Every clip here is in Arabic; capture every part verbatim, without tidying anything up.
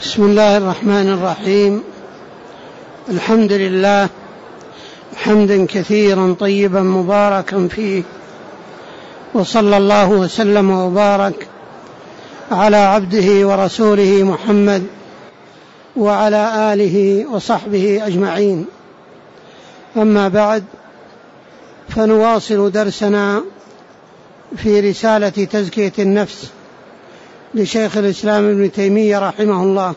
بسم الله الرحمن الرحيم. الحمد لله حمدا كثيرا طيبا مباركا فيه، وصلى الله وسلم وبارك على عبده ورسوله محمد وعلى آله وصحبه أجمعين. أما بعد، فنواصل درسنا في رسالة تزكية النفس لشيخ الإسلام ابن تيمية رحمه الله.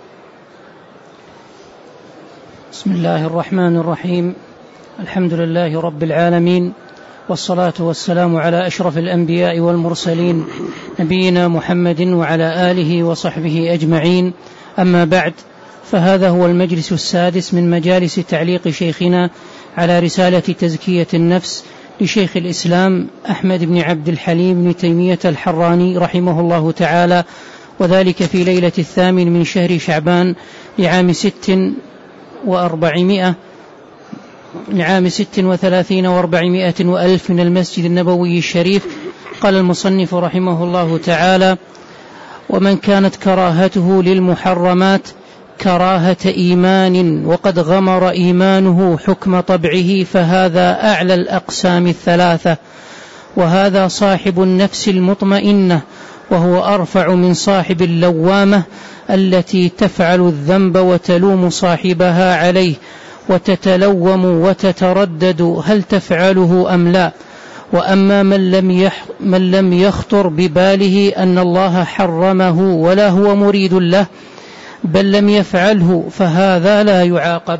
بسم الله الرحمن الرحيم. الحمد لله رب العالمين، والصلاة والسلام على أشرف الأنبياء والمرسلين نبينا محمد وعلى آله وصحبه أجمعين. أما بعد، فهذا هو المجلس السادس من مجالس تعليق شيخنا على رسالة تزكية النفس لشيخ الإسلام أحمد بن عبد الحليم بن تيمية الحراني رحمه الله تعالى، وذلك في ليلة الثامن من شهر شعبان لعام ست وأربعمائة لعام ست وثلاثين وأربعمائة وألف من المسجد النبوي الشريف. قال المصنف رحمه الله تعالى: ومن كانت كراهته للمحرمات كراهة إيمان وقد غمر إيمانه حكم طبعه فهذا أعلى الأقسام الثلاثة، وهذا صاحب النفس المطمئنة، وهو أرفع من صاحب اللوامة التي تفعل الذنب وتلوم صاحبها عليه وتتلوم وتتردد هل تفعله أم لا. وأما من لم, يح من لم يخطر بباله أن الله حرمه ولا هو مريد له بل لم يفعله فهذا لا يعاقب.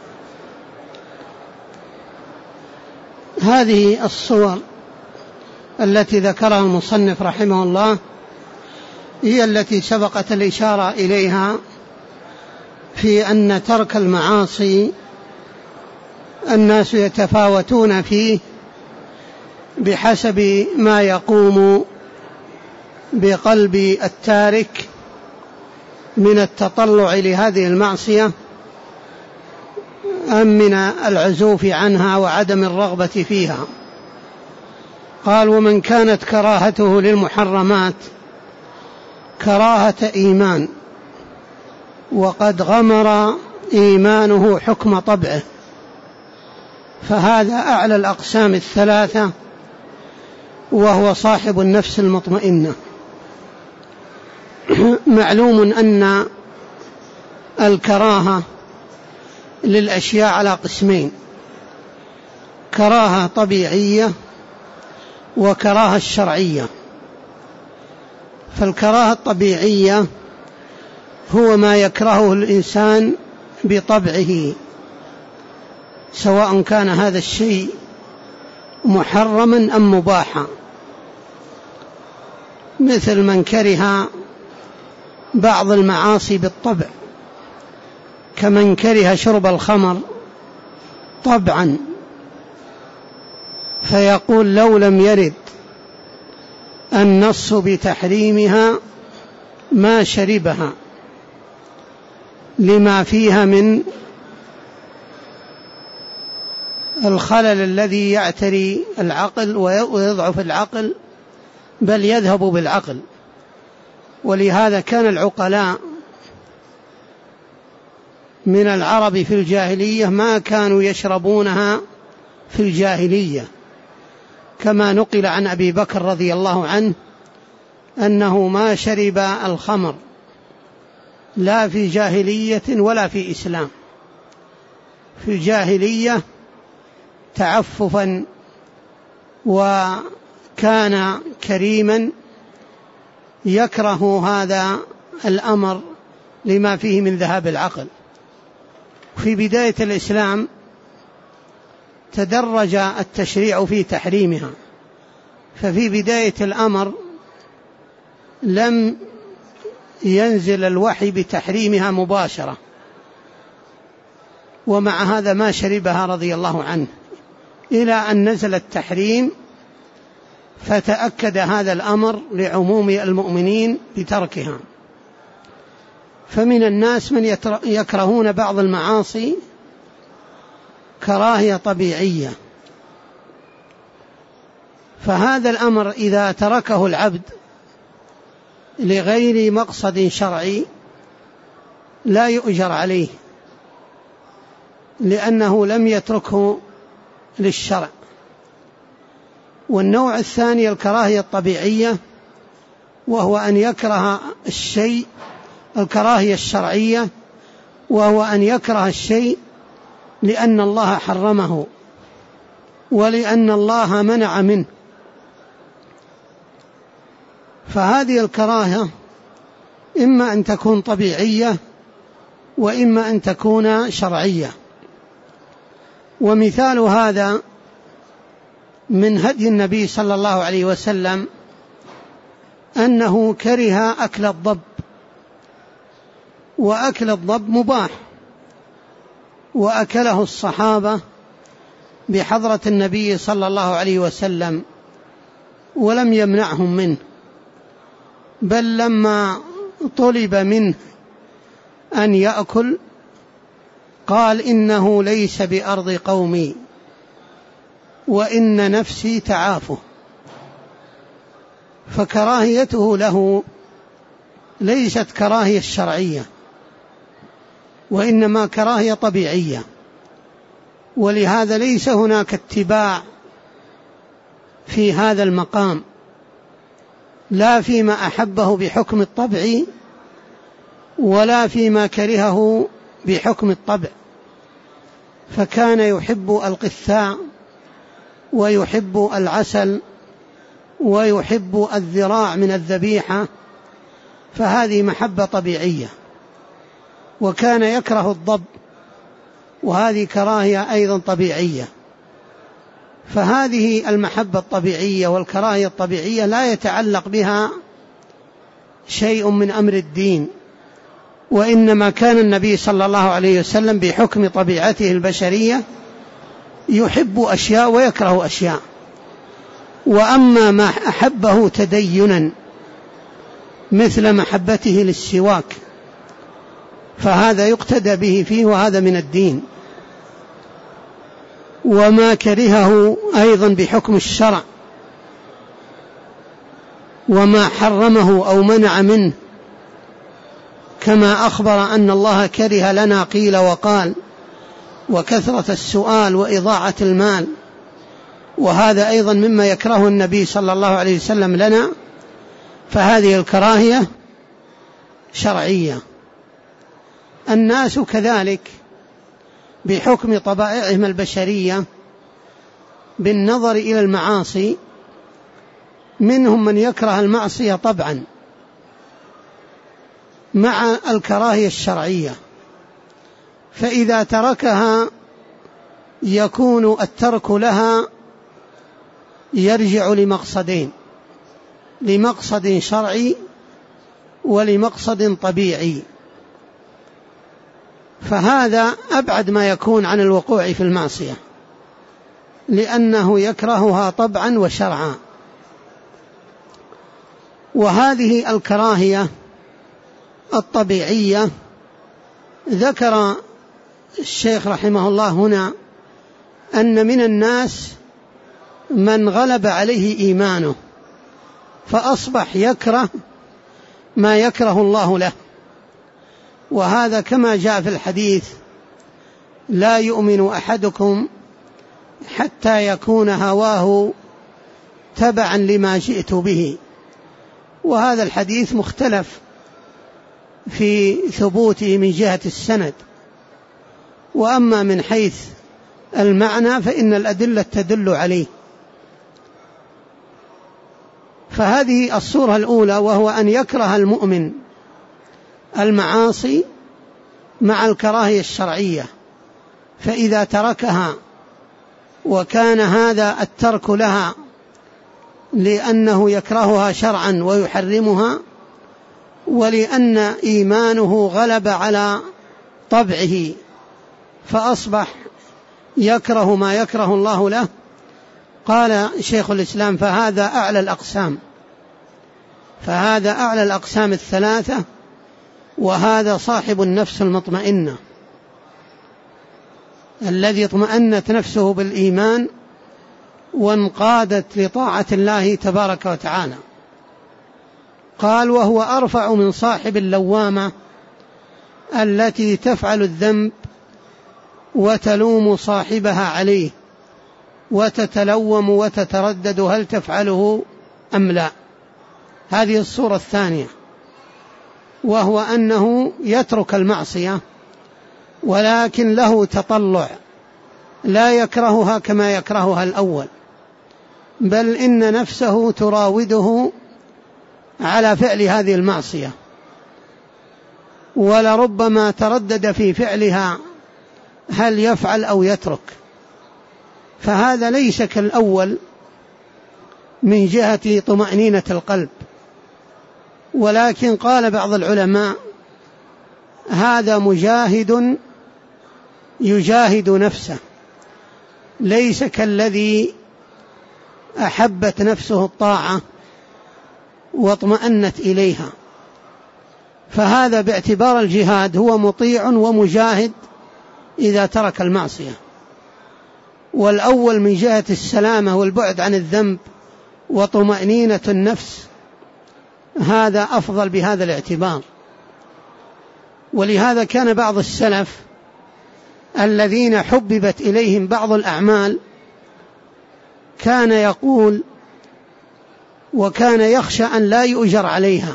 هذه الصور التي ذكرها المصنف رحمه الله هي التي سبقت الإشارة إليها في أن ترك المعاصي الناس يتفاوتون فيه بحسب ما يقوم بقلب التارك من التطلع لهذه المعصية أم من العزوف عنها وعدم الرغبة فيها. قال: ومن كانت كراهته للمحرمات كراهة إيمان وقد غمر إيمانه حكم طبعه فهذا أعلى الأقسام الثلاثة، وهو صاحب النفس المطمئنة. معلوم أن الكراهة للأشياء على قسمين: كراهة طبيعية وكراهة الشرعية. فالكراهة الطبيعية هو ما يكرهه الإنسان بطبعه، سواء كان هذا الشيء محرما أم مباحا، مثل من كره بعض المعاصي بالطبع، كمن كره شرب الخمر طبعا، فيقول لو لم يرد النص بتحريمها ما شربها لما فيها من الخلل الذي يعتري العقل ويضعف العقل بل يذهب بالعقل. ولهذا كان العقلاء من العرب في الجاهلية ما كانوا يشربونها في الجاهلية، كما نقل عن أبي بكر رضي الله عنه أنه ما شرب الخمر لا في جاهلية ولا في إسلام. في الجاهلية تعففا وكان كريما يكره هذا الأمر لما فيه من ذهاب العقل. في بداية الإسلام تدرج التشريع في تحريمها، ففي بداية الأمر لم ينزل الوحي بتحريمها مباشرة، ومع هذا ما شربها رضي الله عنه إلى أن نزل التحريم، فتأكد هذا الأمر لعموم المؤمنين بتركها. فمن الناس من يكرهون بعض المعاصي كراهية طبيعية، فهذا الأمر إذا تركه العبد لغير مقصد شرعي لا يؤجر عليه لأنه لم يتركه للشرع. والنوع الثاني الكراهية الطبيعية، وهو أن يكره الشيء، الكراهية الشرعية، وهو أن يكره الشيء لأن الله حرمه ولأن الله منع منه. فهذه الكراهة إما أن تكون طبيعية وإما أن تكون شرعية. ومثال هذا من هدي النبي صلى الله عليه وسلم أنه كره أكل الضب، وأكل الضب مباح، وأكله الصحابة بحضرة النبي صلى الله عليه وسلم ولم يمنعهم منه، بل لما طلب منه أن يأكل قال إنه ليس بأرض قومي وإن نفسي تعافه. فكراهيته له ليست كراهية شرعية، وإنما كراهية طبيعية، ولهذا ليس هناك اتباع في هذا المقام، لا فيما أحبه بحكم الطبع ولا فيما كرهه بحكم الطبع. فكان يحب القثاء ويحب العسل ويحب الذراع من الذبيحة، فهذه محبة طبيعية. وكان يكره الضب، وهذه كراهية أيضا طبيعية. فهذه المحبة الطبيعية والكراهية الطبيعية لا يتعلق بها شيء من أمر الدين، وإنما كان النبي صلى الله عليه وسلم بحكم طبيعته البشرية يحب أشياء ويكره أشياء. وأما ما أحبه تدينا مثل محبته للسواك فهذا يقتدى به فيه، وهذا من الدين. وما كرهه أيضا بحكم الشرع، وما حرمه أو منع منه، كما أخبر أن الله كره لنا قيل وقال وكثرة السؤال وإضاعة المال، وهذا أيضا مما يكره النبي صلى الله عليه وسلم لنا. فهذه الكراهية شرعية. الناس كذلك بحكم طبائعهم البشرية بالنظر إلى المعاصي، منهم من يكره المعصية طبعا مع الكراهية الشرعية، فإذا تركها يكون الترك لها يرجع لمقصدين: لمقصد شرعي ولمقصد طبيعي. فهذا أبعد ما يكون عن الوقوع في المعصية، لأنه يكرهها طبعا وشرعا. وهذه الكراهية الطبيعية ذكر الشيخ رحمه الله هنا أن من الناس من غلب عليه إيمانه فأصبح يكره ما يكره الله له، وهذا كما جاء في الحديث: لا يؤمن أحدكم حتى يكون هواه تبعا لما جئت به. وهذا الحديث مختلف في ثبوته من جهة السند، وأما من حيث المعنى فإن الأدلة تدل عليه. فهذه الصورة الأولى، وهو أن يكره المؤمن المعاصي مع الكراهية الشرعية، فإذا تركها وكان هذا الترك لها لأنه يكرهها شرعا ويحرمها، ولأن إيمانه غلب على طبعه فأصبح يكره ما يكره الله له، قال شيخ الإسلام: فهذا أعلى الأقسام، فهذا أعلى الأقسام الثلاثة، وهذا صاحب النفس المطمئنة الذي اطمأنت نفسه بالإيمان وانقادت لطاعة الله تبارك وتعالى. قال: وهو أرفع من صاحب اللوامة التي تفعل الذنب وتلوم صاحبها عليه وتتلوم وتتردد هل تفعله أم لا. هذه الصورة الثانية، وهو أنه يترك المعصية ولكن له تطلع، لا يكرهها كما يكرهها الأول، بل إن نفسه تراوده على فعل هذه المعصية، ولربما تردد في فعلها هل يفعل أو يترك. فهذا ليس كالأول من جهة طمأنينة القلب، ولكن قال بعض العلماء هذا مجاهد يجاهد نفسه، ليس كالذي أحبت نفسه الطاعة واطمأنت إليها. فهذا باعتبار الجهاد هو مطيع ومجاهد إذا ترك المعصية، والأول من جهة السلامة والبعد عن الذنب وطمأنينة النفس هذا أفضل بهذا الاعتبار. ولهذا كان بعض السلف الذين حببت إليهم بعض الأعمال كان يقول وكان يخشى أن لا يؤجر عليها،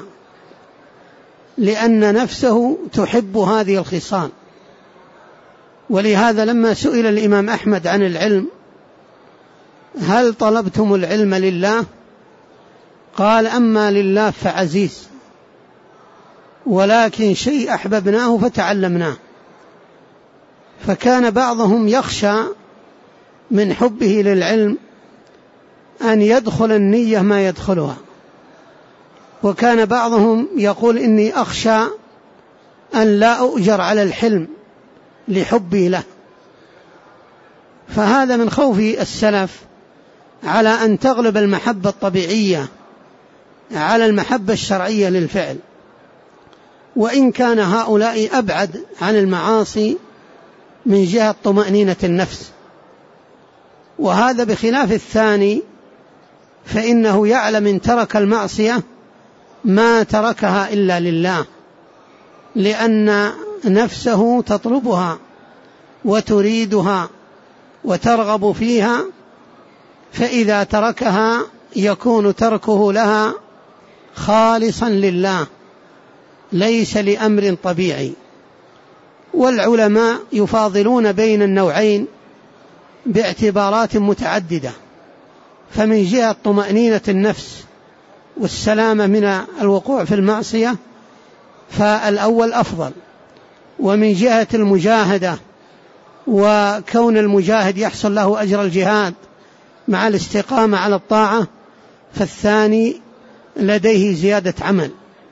لأن نفسه تحب هذه الخصال. ولهذا لما سئل الإمام أحمد عن العلم هل طلبتم العلم لله؟ قال أما لله فعزيز، ولكن شيء أحببناه فتعلمناه. فكان بعضهم يخشى من حبه للعلم أن يدخل النية ما يدخلها، وكان بعضهم يقول إني أخشى أن لا أؤجر على الحلم لحبي له. فهذا من خوف السلف على أن تغلب المحبة الطبيعية على المحبة الشرعية للفعل، وإن كان هؤلاء أبعد عن المعاصي من جهة طمأنينة النفس. وهذا بخلاف الثاني، فإنه يعلم إن ترك المعصية ما تركها إلا لله، لأن نفسه تطلبها وتريدها وترغب فيها، فإذا تركها يكون تركه لها خالصا لله ليس لأمر طبيعي. والعلماء يفاضلون بين النوعين باعتبارات متعددة، فمن جهة طمأنينة النفس والسلامة من الوقوع في المعصية فالأول أفضل، ومن جهة المجاهدة وكون المجاهد يحصل له أجر الجهاد مع الاستقامة على الطاعة فالثاني لديه زيادة عمل.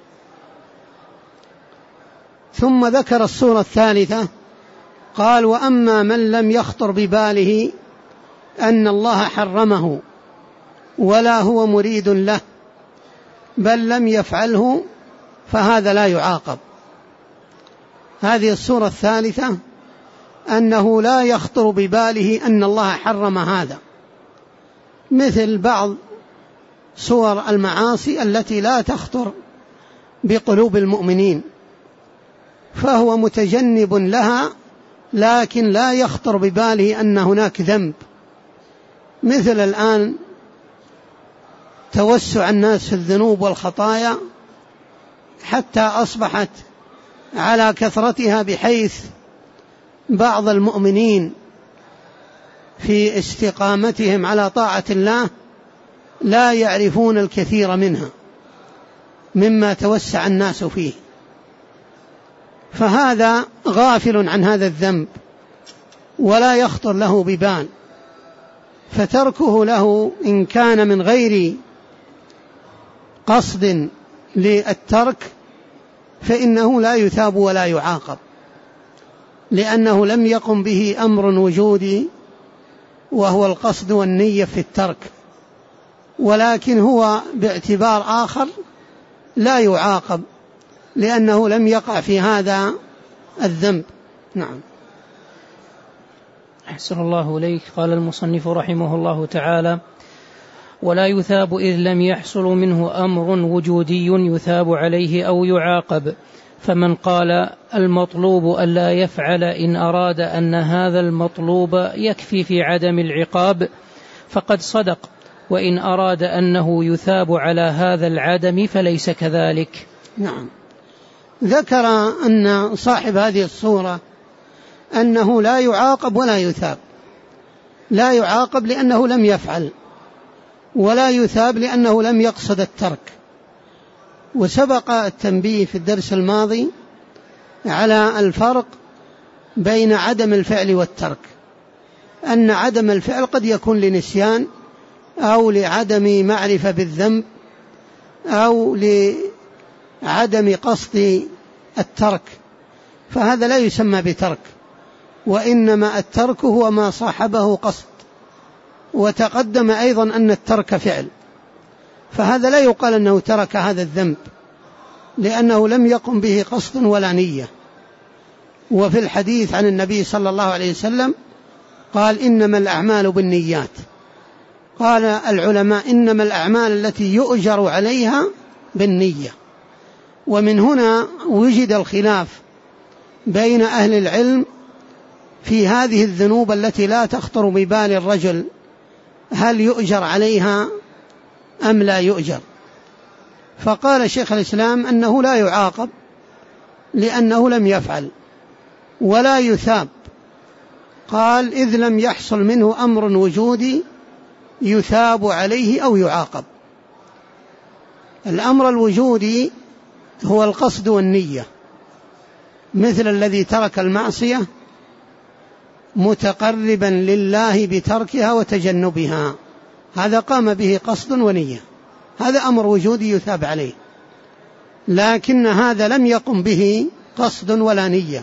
ثم ذكر الصورة الثالثة قال وأما من لم يخطر بباله أن الله حرمه ولا هو مريد له بل لم يفعله فهذا لا يعاقب. هذه الصورة الثالثة أنه لا يخطر بباله أن الله حرم هذا، مثل بعض صور المعاصي التي لا تخطر بقلوب المؤمنين، فهو متجنب لها لكن لا يخطر بباله أن هناك ذنب، مثل الآن توسع الناس في الذنوب والخطايا حتى أصبحت على كثرتها بحيث بعض المؤمنين في استقامتهم على طاعة الله لا يعرفون الكثير منها مما توسع الناس فيه، فهذا غافل عن هذا الذنب ولا يخطر له ببال، فتركه له إن كان من غير قصد للترك فإنه لا يثاب ولا يعاقب، لأنه لم يقم به أمر وجودي وهو القصد والنية في الترك، ولكن هو باعتبار آخر لا يعاقب لأنه لم يقع في هذا الذنب. نعم. أحسن الله إليك. قال المصنف رحمه الله تعالى ولا يثاب إذ لم يحصل منه أمر وجودي يثاب عليه أو يعاقب. فمن قال المطلوب ألا يفعل إن أراد أن هذا المطلوب يكفي في عدم العقاب فقد صدق، وإن أراد أنه يثاب على هذا العدم فليس كذلك. نعم. ذكر أن صاحب هذه الصورة أنه لا يعاقب ولا يثاب. لا يعاقب لأنه لم يفعل، ولا يثاب لأنه لم يقصد الترك. وسبق التنبيه في الدرس الماضي على الفرق بين عدم الفعل والترك، أن عدم الفعل قد يكون لنسيان أو لعدم معرفة بالذنب أو لعدم قصد الترك، فهذا لا يسمى بترك، وإنما الترك هو ما صاحبه قصد. وتقدم أيضا أن الترك فعل، فهذا لا يقال أنه ترك هذا الذنب لأنه لم يقم به قصد ولا نية. وفي الحديث عن النبي صلى الله عليه وسلم قال إنما الأعمال بالنيات. قال العلماء إنما الأعمال التي يؤجر عليها بالنية. ومن هنا وجد الخلاف بين أهل العلم في هذه الذنوب التي لا تخطر ببال الرجل، هل يؤجر عليها أم لا يؤجر؟ فقال شيخ الإسلام أنه لا يعاقب لأنه لم يفعل، ولا يثاب. قال إذ لم يحصل منه أمر وجودي يثاب عليه أو يعاقب. الأمر الوجودي هو القصد والنية، مثل الذي ترك المعصية متقربا لله بتركها وتجنبها، هذا قام به قصد ونية، هذا أمر وجودي يثاب عليه. لكن هذا لم يقم به قصد ولا نية.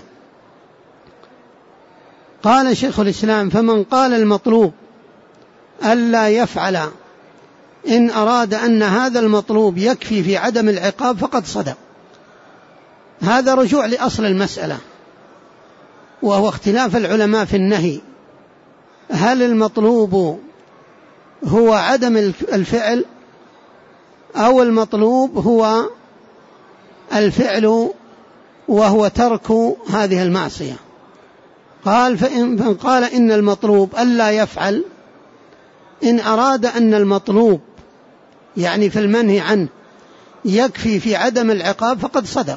قال شيخ الإسلام فمن قال المطلوب ألا يفعل إن أراد أن هذا المطلوب يكفي في عدم العقاب فقد صدق. هذا رجوع لأصل المسألة، وهو اختلاف العلماء في النهي، هل المطلوب هو عدم الفعل أو المطلوب هو الفعل وهو ترك هذه المعصية. قال فإن قال إن المطلوب ألا يفعل إن أراد أن المطلوب يعني في المنهي عنه يكفي في عدم العقاب فقد صدق،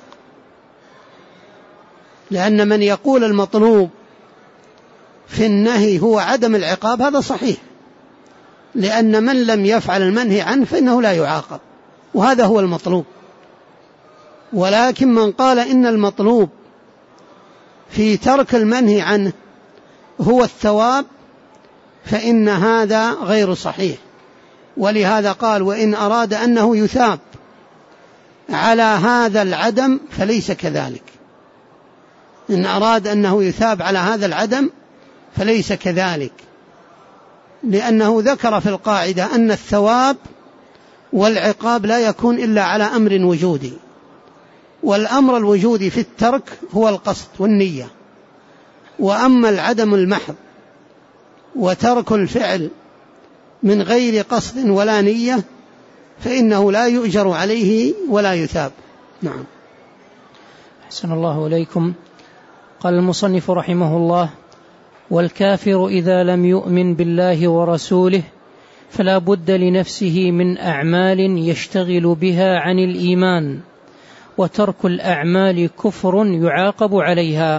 لأن من يقول المطلوب في النهي هو عدم العقاب هذا صحيح، لأن من لم يفعل المنهي عنه فإنه لا يعاقب، وهذا هو المطلوب. ولكن من قال إن المطلوب في ترك المنهي عنه هو الثواب فإن هذا غير صحيح. ولهذا قال وإن أراد أنه يثاب على هذا العدم فليس كذلك. إن أراد أنه يثاب على هذا العدم فليس كذلك، لأنه ذكر في القاعدة أن الثواب والعقاب لا يكون إلا على أمر وجودي، والأمر الوجودي في الترك هو القصد والنية، وأما العدم المحض وترك الفعل من غير قصد ولا نية فإنه لا يؤجر عليه ولا يثاب. نعم. أحسن الله إليكم. قال المصنف رحمه الله والكافر إذا لم يؤمن بالله ورسوله فلا بد لنفسه من أعمال يشتغل بها عن الإيمان، وترك الأعمال كفر يعاقب عليها.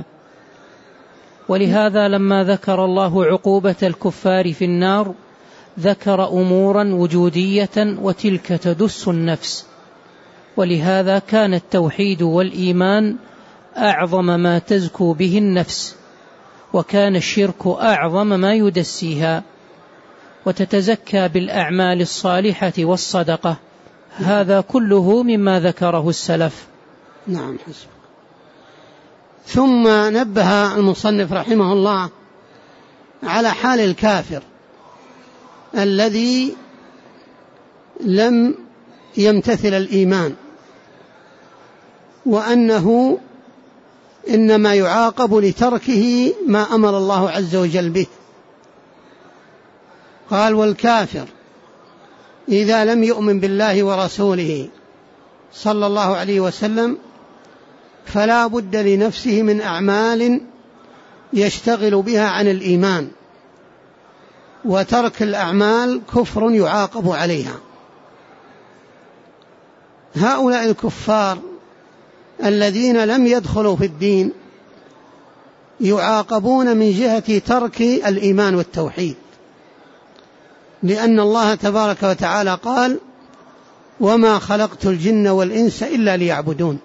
ولهذا لما ذكر الله عقوبة الكفار في النار ذكر أمورا وجودية وتلك تدس النفس. ولهذا كان التوحيد والإيمان أعظم ما تزكو به النفس، وكان الشرك أعظم ما يدسيها، وتتزكى بالأعمال الصالحة والصدقة. هذا كله مما ذكره السلف. نعم حسب. ثم نبه المصنف رحمه الله على حال الكافر الذي لم يمتثل الإيمان، وأنه إنما يعاقب لتركه ما أمر الله عز وجل به. قال والكافر إذا لم يؤمن بالله ورسوله صلى الله عليه وسلم فلا بد لنفسه من أعمال يشتغل بها عن الإيمان، وترك الأعمال كفر يعاقب عليها. هؤلاء الكفار الذين لم يدخلوا في الدين يعاقبون من جهة ترك الإيمان والتوحيد، لأن الله تبارك وتعالى قال: وما خلقت الجن والإنس إلا ليعبدون.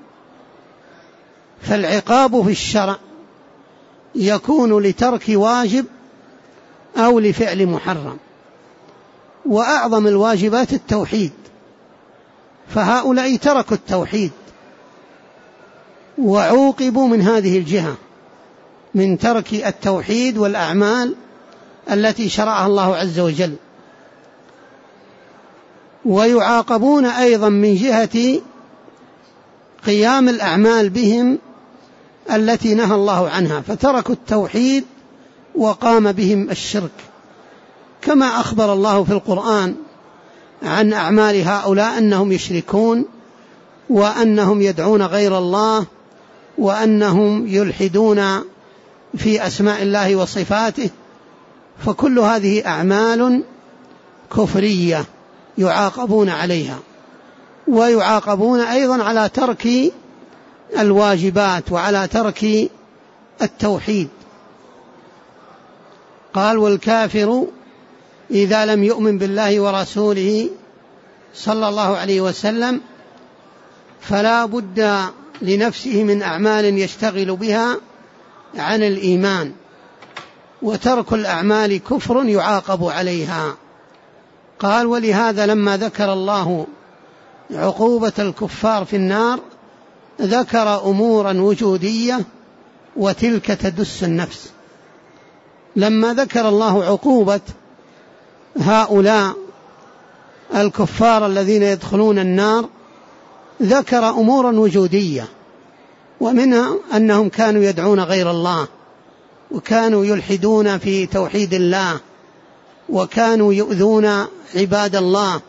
فالعقاب في الشرع يكون لترك واجب أو لفعل محرم، وأعظم الواجبات التوحيد، فهؤلاء تركوا التوحيد وعوقبوا من هذه الجهة، من ترك التوحيد والأعمال التي شرعها الله عز وجل. ويعاقبون أيضا من جهة قيام الأعمال بهم التي نهى الله عنها، فتركوا التوحيد وقام بهم الشرك، كما أخبر الله في القرآن عن أعمال هؤلاء أنهم يشركون، وأنهم يدعون غير الله، وأنهم يلحدون في أسماء الله وصفاته. فكل هذه أعمال كفرية يعاقبون عليها، ويعاقبون أيضا على ترك الواجبات وعلى ترك التوحيد. قال: والكافر إذا لم يؤمن بالله ورسوله صلى الله عليه وسلم فلا بد لنفسه من أعمال يشتغل بها عن الإيمان، وترك الأعمال كفر يعاقب عليها. قال: ولهذا لما ذكر الله عقوبة الكفار في النار ذكر أمورا وجودية وتلك تدس النفس. لما ذكر الله عقوبة هؤلاء الكفار الذين يدخلون النار ذكر أمورا وجودية، ومنها أنهم كانوا يدعون غير الله، وكانوا يلحدون في توحيد الله، وكانوا يؤذون عباد الله،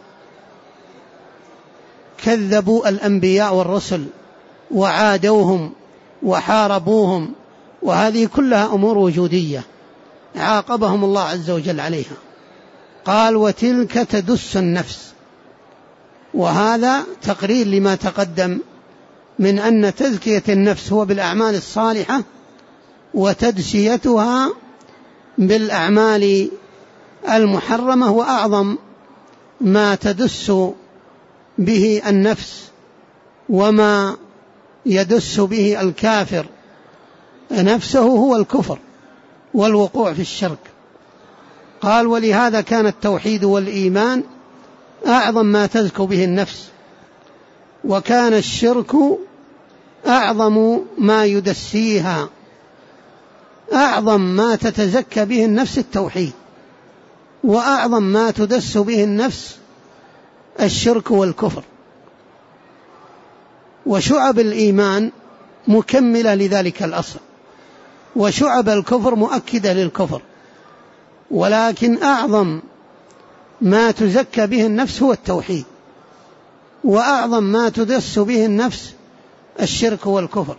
كذبوا الأنبياء والرسل وعادوهم وحاربوهم، وهذه كلها أمور وجودية عاقبهم الله عز وجل عليها. قال: وتلك تدس النفس. وهذا تقرير لما تقدم من أن تزكية النفس هو بالأعمال الصالحة، وتدسيتها بالأعمال المحرمة هو أعظم ما تدس به النفس، وما يدس به الكافر نفسه هو الكفر والوقوع في الشرك. قال: ولهذا كان التوحيد والإيمان أعظم ما تزكو به النفس، وكان الشرك أعظم ما يدسيها. أعظم ما تتزكى به النفس التوحيد، وأعظم ما تدس به النفس الشرك والكفر. وشعب الإيمان مكملة لذلك الأصل، وشعب الكفر مؤكدة للكفر، ولكن أعظم ما تزكى به النفس هو التوحيد، وأعظم ما تدس به النفس الشرك والكفر.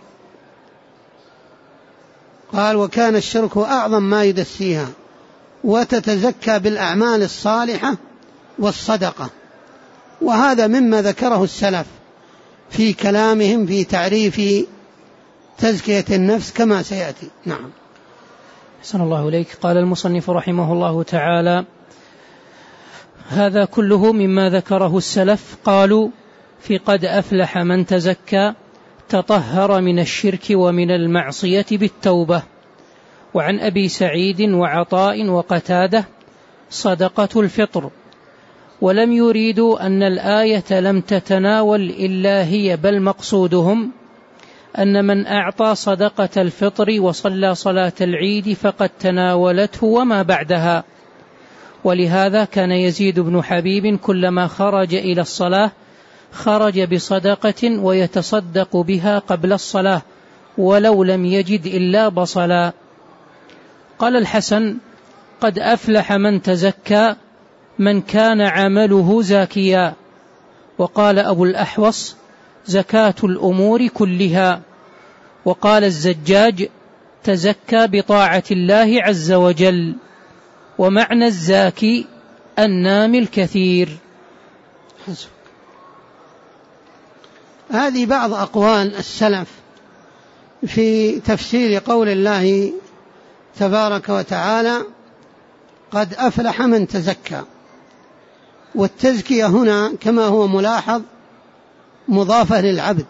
قال: وكان الشرك أعظم ما يدسيها، وتتزكى بالأعمال الصالحة والصدقة. وهذا مما ذكره السلف في كلامهم في تعريف تزكية النفس كما سيأتي. نعم. أحسن الله إليك. قال المصنف رحمه الله تعالى: هذا كله مما ذكره السلف. قالوا في قد أفلح من تزكى تطهر من الشرك ومن المعصية بالتوبة. وعن أبي سعيد وعطاء وقتادة صدقة الفطر. ولم يريدوا أن الآية لم تتناول إلا هي، بل مقصودهم أن من أعطى صدقة الفطر وصلى صلاة العيد فقد تناولته وما بعدها. ولهذا كان يزيد بن حبيب كلما خرج إلى الصلاة خرج بصدقة ويتصدق بها قبل الصلاة ولو لم يجد إلا بصلا. قال الحسن: قد أفلح من تزكى من كان عمله زاكيا. وقال أبو الأحوص زكاة الأمور كلها. وقال الزجاج تزكى بطاعة الله عز وجل. ومعنى الزاكي النامي الكثير. هذه بعض أقوال السلف في تفسير قول الله تبارك وتعالى قد أفلح من تزكى. والتزكية هنا كما هو ملاحظ مضافة للعبد،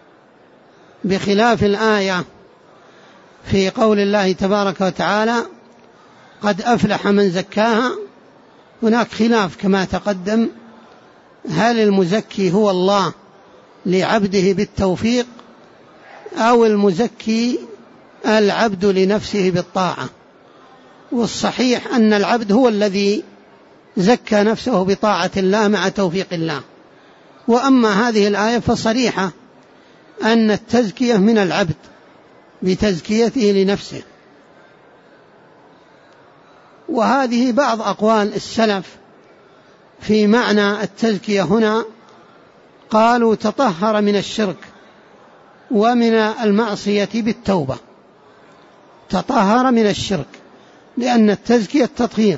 بخلاف الآية في قول الله تبارك وتعالى قد أفلح من زكاها. هناك خلاف كما تقدم، هل المزكي هو الله لعبده بالتوفيق أو المزكي العبد لنفسه بالطاعة؟ والصحيح أن العبد هو الذي زكى نفسه بطاعة الله مع توفيق الله. وأما هذه الآية فصريحة أن التزكية من العبد بتزكيته لنفسه. وهذه بعض أقوال السلف في معنى التزكية هنا. قالوا تطهر من الشرك ومن المعصية بالتوبة. تطهر من الشرك لأن التزكية التطهير،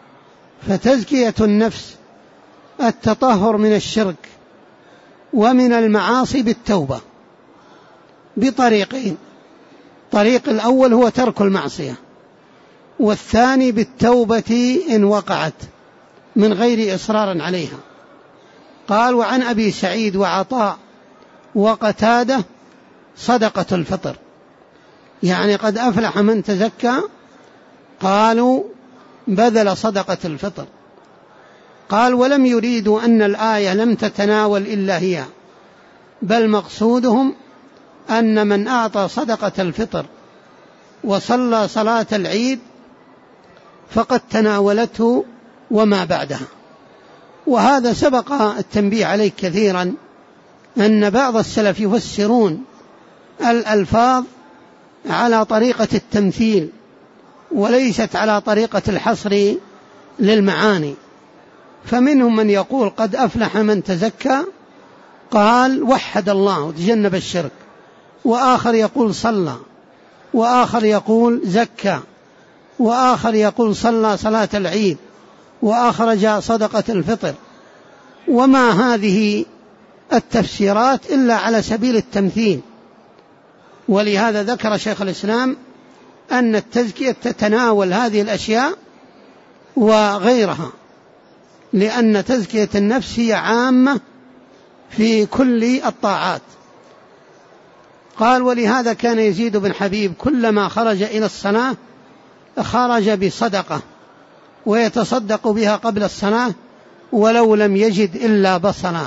فتزكية النفس التطهر من الشرك ومن المعاصي بالتوبة بطريقين. طريق الأول هو ترك المعصية، والثاني بالتوبة إن وقعت من غير إصرار عليها. قال وعن أبي سعيد وعطاء وقتادة صدقة الفطر، يعني قد أفلح من تزكى. قالوا بذل صدقة الفطر. قال ولم يريدوا أن الآية لم تتناول إلا هي، بل مقصودهم أن من أعطى صدقة الفطر وصلى صلاة العيد فقد تناولته وما بعدها. وهذا سبق التنبيه عليه كثيرا، أن بعض السلف يفسرون الألفاظ على طريقة التمثيل وليست على طريقة الحصر للمعاني. فمنهم من يقول قد أفلح من تزكى، قال وحد الله وتجنب الشرك، وآخر يقول صلى، وآخر يقول زكى، وآخر يقول صلى صلاة العيد، وآخر جاء صدقة الفطر. وما هذه التفسيرات إلا على سبيل التمثيل. ولهذا ذكر شيخ الإسلام أن التزكية تتناول هذه الأشياء وغيرها، لأن تزكية النفس هي عامة في كل الطاعات. قال ولهذا كان يزيد بن حبيب كلما خرج إلى الصلاة خرج بصدقة ويتصدق بها قبل الصلاة ولو لم يجد إلا بصلا.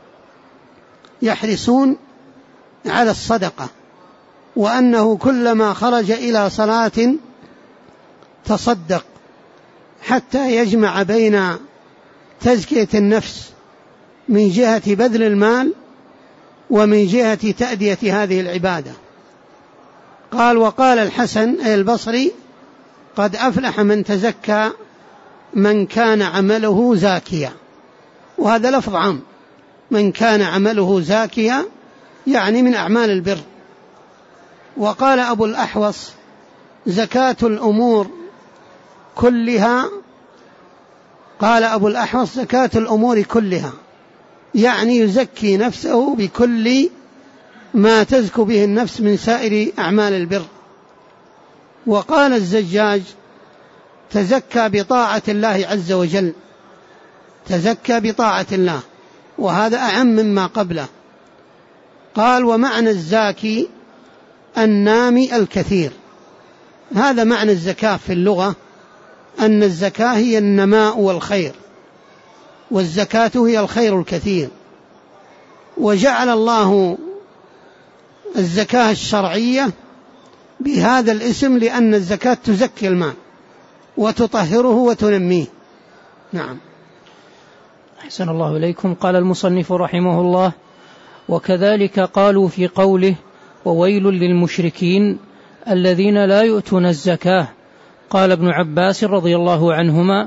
يحرصون على الصدقة، وأنه كلما خرج إلى صلاة تصدق حتى يجمع بين تزكية النفس من جهة بذل المال ومن جهة تأدية هذه العبادة. قال وقال الحسن أي البصري قد أفلح من تزكى من كان عمله زاكيا. وهذا لفظ عام، من كان عمله زاكيا يعني من أعمال البر. وقال أبو الأحوص زكاة الأمور كلها. قال أبو الأحوص زكاة الأمور كلها يعني يزكي نفسه بكل ما تزكو به النفس من سائر أعمال البر. وقال الزجاج تزكى بطاعة الله عز وجل، تزكى بطاعة الله، وهذا أعم مما قبله. قال ومعنى الزاكي النامي الكثير. هذا معنى الزكاة في اللغة، أن الزكاة هي النماء والخير، والزكاة هي الخير الكثير. وجعل الله الزكاة الشرعية بهذا الاسم لأن الزكاة تزكي المال وتطهره وتنميه. نعم. أحسن الله إليكم. قال المصنف رحمه الله وكذلك قالوا في قوله وويل للمشركين الذين لا يؤتون الزكاة. قال ابن عباس رضي الله عنهما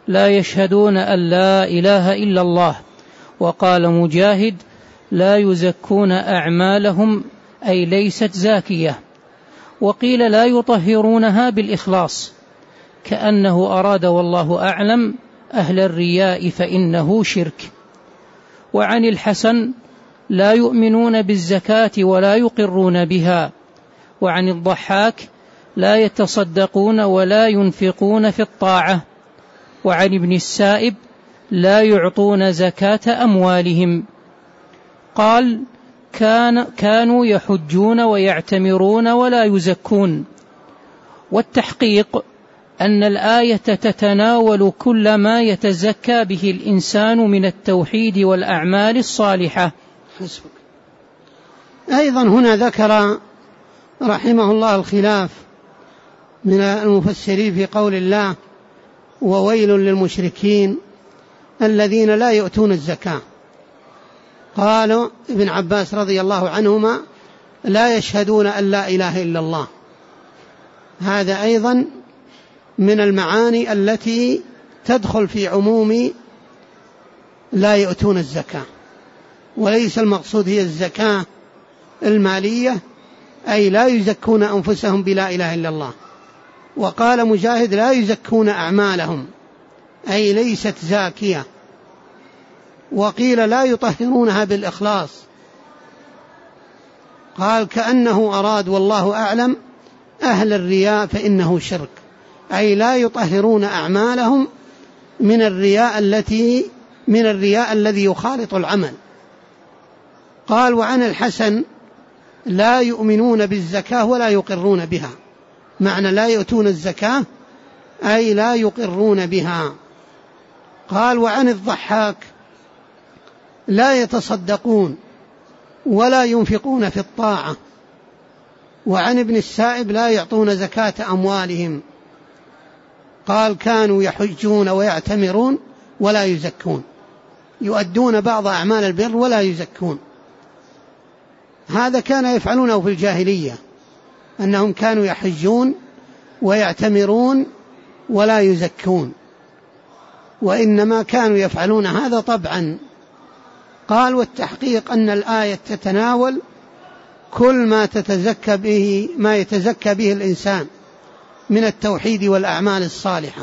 لا يشهدون أن لا إله إلا الله. وقال مجاهد لا يزكون أعمالهم أي ليست زاكية. وقيل لا يطهرونها بالإخلاص، كأنه أراد والله أعلم أهل الرياء فإنه شرك. وعن الحسن لا يؤمنون بالزكاة ولا يقرون بها. وعن الضحاك لا يتصدقون ولا ينفقون في الطاعة. وعن ابن السائب لا يعطون زكاة أموالهم. قال كان كانوا يحجون ويعتمرون ولا يزكون. والتحقيق أن الآية تتناول كل ما يتزكى به الإنسان من التوحيد والأعمال الصالحة. أيضا هنا ذكر رحمه الله الخلاف من المفسرين في قول الله وويل للمشركين الذين لا يؤتون الزكاة. قالوا ابن عباس رضي الله عنهما لا يشهدون أن لا إله إلا الله. هذا أيضا من المعاني التي تدخل في عموم لا يؤتون الزكاة، وليس المقصود هي الزكاة المالية، أي لا يزكون أنفسهم بلا إله إلا الله. وقال مجاهد لا يزكون أعمالهم أي ليست زاكية. وقيل لا يطهرونها بالإخلاص، قال كأنه أراد والله أعلم أهل الرياء فإنه شرك، أي لا يطهرون أعمالهم من الرياء التي من الرياء الذي يخالط العمل. قال وعن الحسن لا يؤمنون بالزكاة ولا يقرون بها، معنى لا يؤتون الزكاة أي لا يقرون بها. قال وعن الضحاك لا يتصدقون ولا ينفقون في الطاعة. وعن ابن السائب لا يعطون زكاة أموالهم. قال كانوا يحجون ويعتمرون ولا يزكون، يؤدون بعض أعمال البر ولا يزكون. هذا كان يفعلونه في الجاهلية، أنهم كانوا يحجون ويعتمرون ولا يزكون، وإنما كانوا يفعلون هذا طبعا. قال والتحقيق أن الآية تتناول كل ما تتزكى به ما يتزكى به الإنسان من التوحيد والأعمال الصالحة.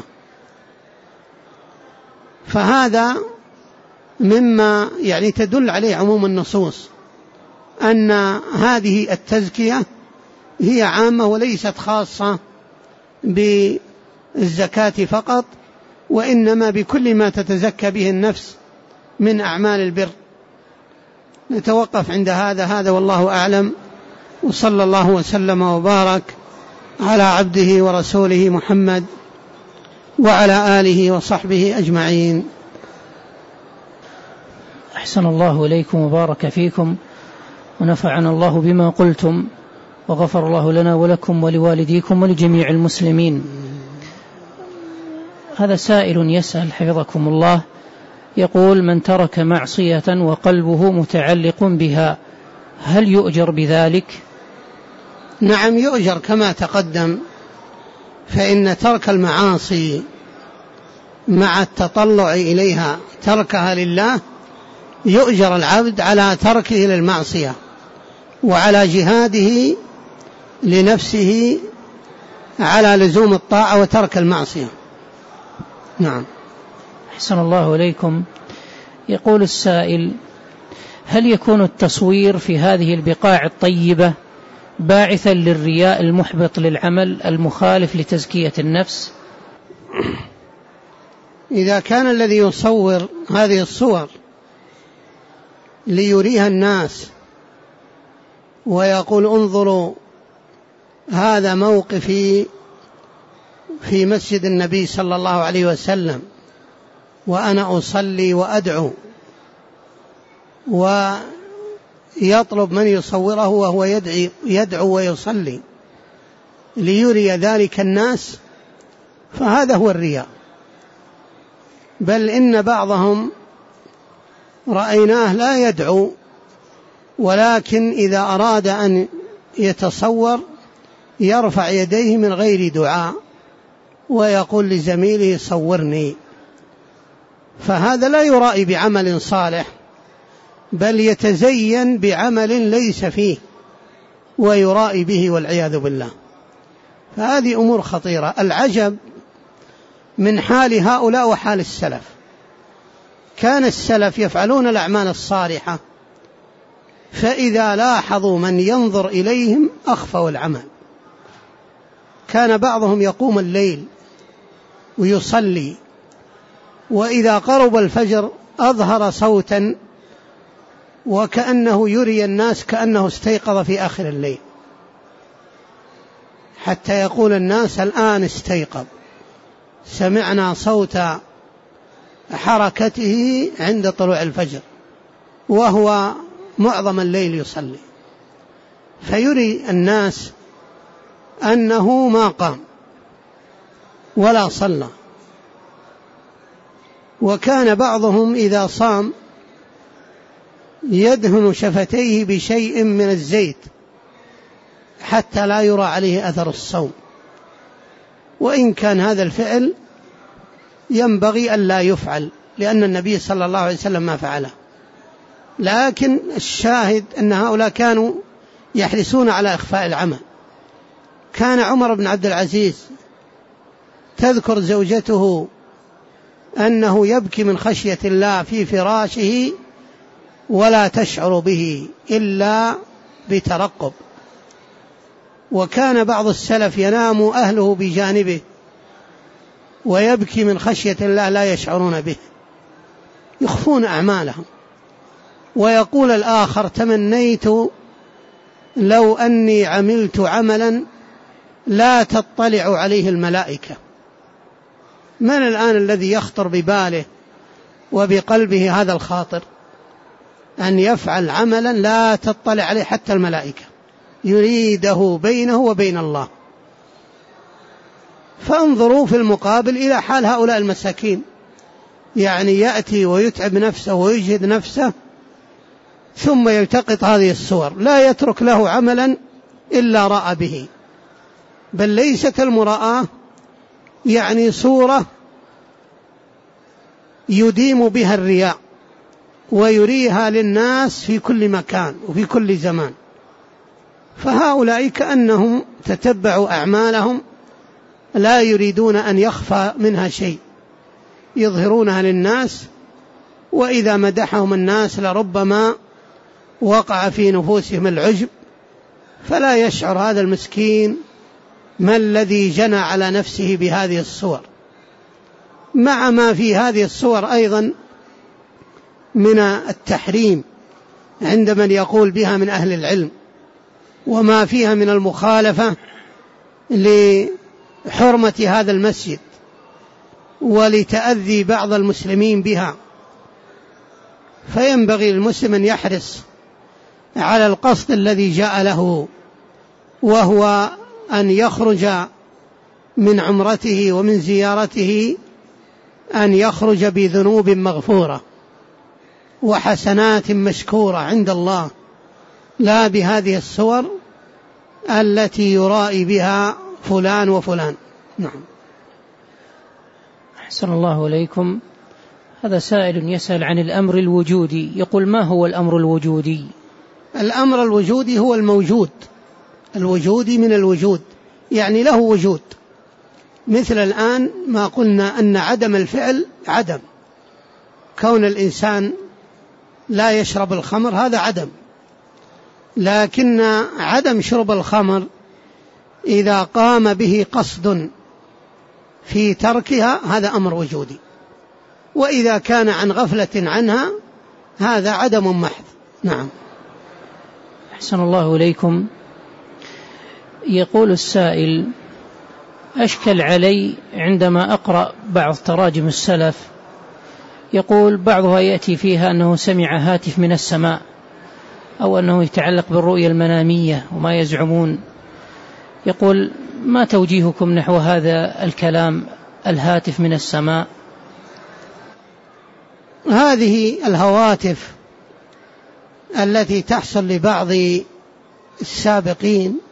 فهذا مما يعني تدل عليه عموم النصوص، أن هذه التزكية هي عامة وليست خاصة بالزكاة فقط، وإنما بكل ما تتزكى به النفس من أعمال البر. نتوقف عند هذا هذا والله أعلم، وصلى الله وسلم وبارك على عبده ورسوله محمد وعلى آله وصحبه أجمعين. أحسن الله إليكم وبارك فيكم، ونفعنا الله بما قلتم، وغفر الله لنا ولكم ولوالديكم ولجميع المسلمين. هذا سائل يسأل حفظكم الله، يقول من ترك معصية وقلبه متعلق بها هل يؤجر بذلك؟ نعم يؤجر كما تقدم، فإن ترك المعاصي مع التطلع إليها تركها لله يؤجر العبد على تركه للمعصية وعلى جهاده لنفسه على لزوم الطاعة وترك المعصية. نعم. أحسن الله إليكم. يقول السائل هل يكون التصوير في هذه البقاع الطيبة باعثا للرياء المحبط للعمل المخالف لتزكية النفس؟ إذا كان الذي يصور هذه الصور ليريها الناس ويقول انظروا هذا موقفي في مسجد النبي صلى الله عليه وسلم وأنا أصلي وأدعو، ويطلب من يصوره وهو يدعي يدعو ويصلي ليري ذلك الناس، فهذا هو الرياء. بل إن بعضهم رأيناه لا يدعو، ولكن إذا أراد أن يتصور يرفع يديه من غير دعاء ويقول لزميله صورني، فهذا لا يرائي بعمل صالح، بل يتزين بعمل ليس فيه ويرائي به والعياذ بالله. فهذه أمور خطيرة. العجب من حال هؤلاء وحال السلف. كان السلف يفعلون الأعمال الصالحة، فإذا لاحظوا من ينظر إليهم أخفوا العمل. كان بعضهم يقوم الليل ويصلي، وإذا قرب الفجر أظهر صوتا وكأنه يري الناس كأنه استيقظ في آخر الليل، حتى يقول الناس الآن استيقظ، سمعنا صوت حركته عند طلوع الفجر، وهو معظم الليل يصلي، فيري الناس أنه ما قام ولا صلى. وكان بعضهم إذا صام يدهن شفتيه بشيء من الزيت حتى لا يرى عليه أثر الصوم، وإن كان هذا الفعل ينبغي أن لا يفعل، لأن النبي صلى الله عليه وسلم ما فعله. لكن الشاهد أن هؤلاء كانوا يحرصون على إخفاء العمل. كان عمر بن عبد العزيز تذكر زوجته أنه يبكي من خشية الله في فراشه ولا تشعر به إلا بترقب. وكان بعض السلف ينام أهله بجانبه ويبكي من خشية الله لا يشعرون به، يخفون أعمالهم. ويقول الآخر تمنيت لو أني عملت عملا لا تطلع عليه الملائكة. من الآن الذي يخطر بباله وبقلبه هذا الخاطر أن يفعل عملا لا تطلع عليه حتى الملائكة، يريده بينه وبين الله؟ فانظروا في المقابل إلى حال هؤلاء المساكين، يعني يأتي ويتعب نفسه ويجهد نفسه ثم يلتقط هذه الصور، لا يترك له عملا إلا رأى به. بل ليست المراءة يعني صورة يديم بها الرياء ويريها للناس في كل مكان وفي كل زمان. فهؤلاء كأنهم تتبعوا أعمالهم لا يريدون أن يخفى منها شيء، يظهرونها للناس، وإذا مدحهم الناس لربما وقع في نفوسهم العجب، فلا يشعر هذا المسكين ما الذي جنى على نفسه بهذه الصور، مع ما في هذه الصور أيضا من التحريم عند من يقول بها من أهل العلم، وما فيها من المخالفة لحرمة هذا المسجد ولتأذي بعض المسلمين بها. فينبغي للمسلم أن يحرص على القصد الذي جاء له، وهو أن يخرج من عمرته ومن زيارته أن يخرج بذنوب مغفورة وحسنات مشكورة عند الله، لا بهذه الصور التي يرائي بها فلان وفلان. نعم. أحسن الله إليكم. هذا سائل يسأل عن الأمر الوجودي، يقول ما هو الأمر الوجودي؟ الأمر الوجودي هو الموجود، الوجودي من الوجود، يعني له وجود. مثل الآن ما قلنا أن عدم الفعل عدم، كون الإنسان لا يشرب الخمر هذا عدم، لكن عدم شرب الخمر إذا قام به قصد في تركها هذا أمر وجودي، وإذا كان عن غفلة عنها هذا عدم محض. نعم. أحسن الله إليكم. يقول السائل أشكل علي عندما أقرأ بعض تراجم السلف، يقول بعضها يأتي فيها أنه سمع هاتف من السماء، أو أنه يتعلق بالرؤية المنامية وما يزعمون. يقول ما توجيهكم نحو هذا الكلام، الهاتف من السماء؟ هذه الهواتف التي تحصل لبعض السابقين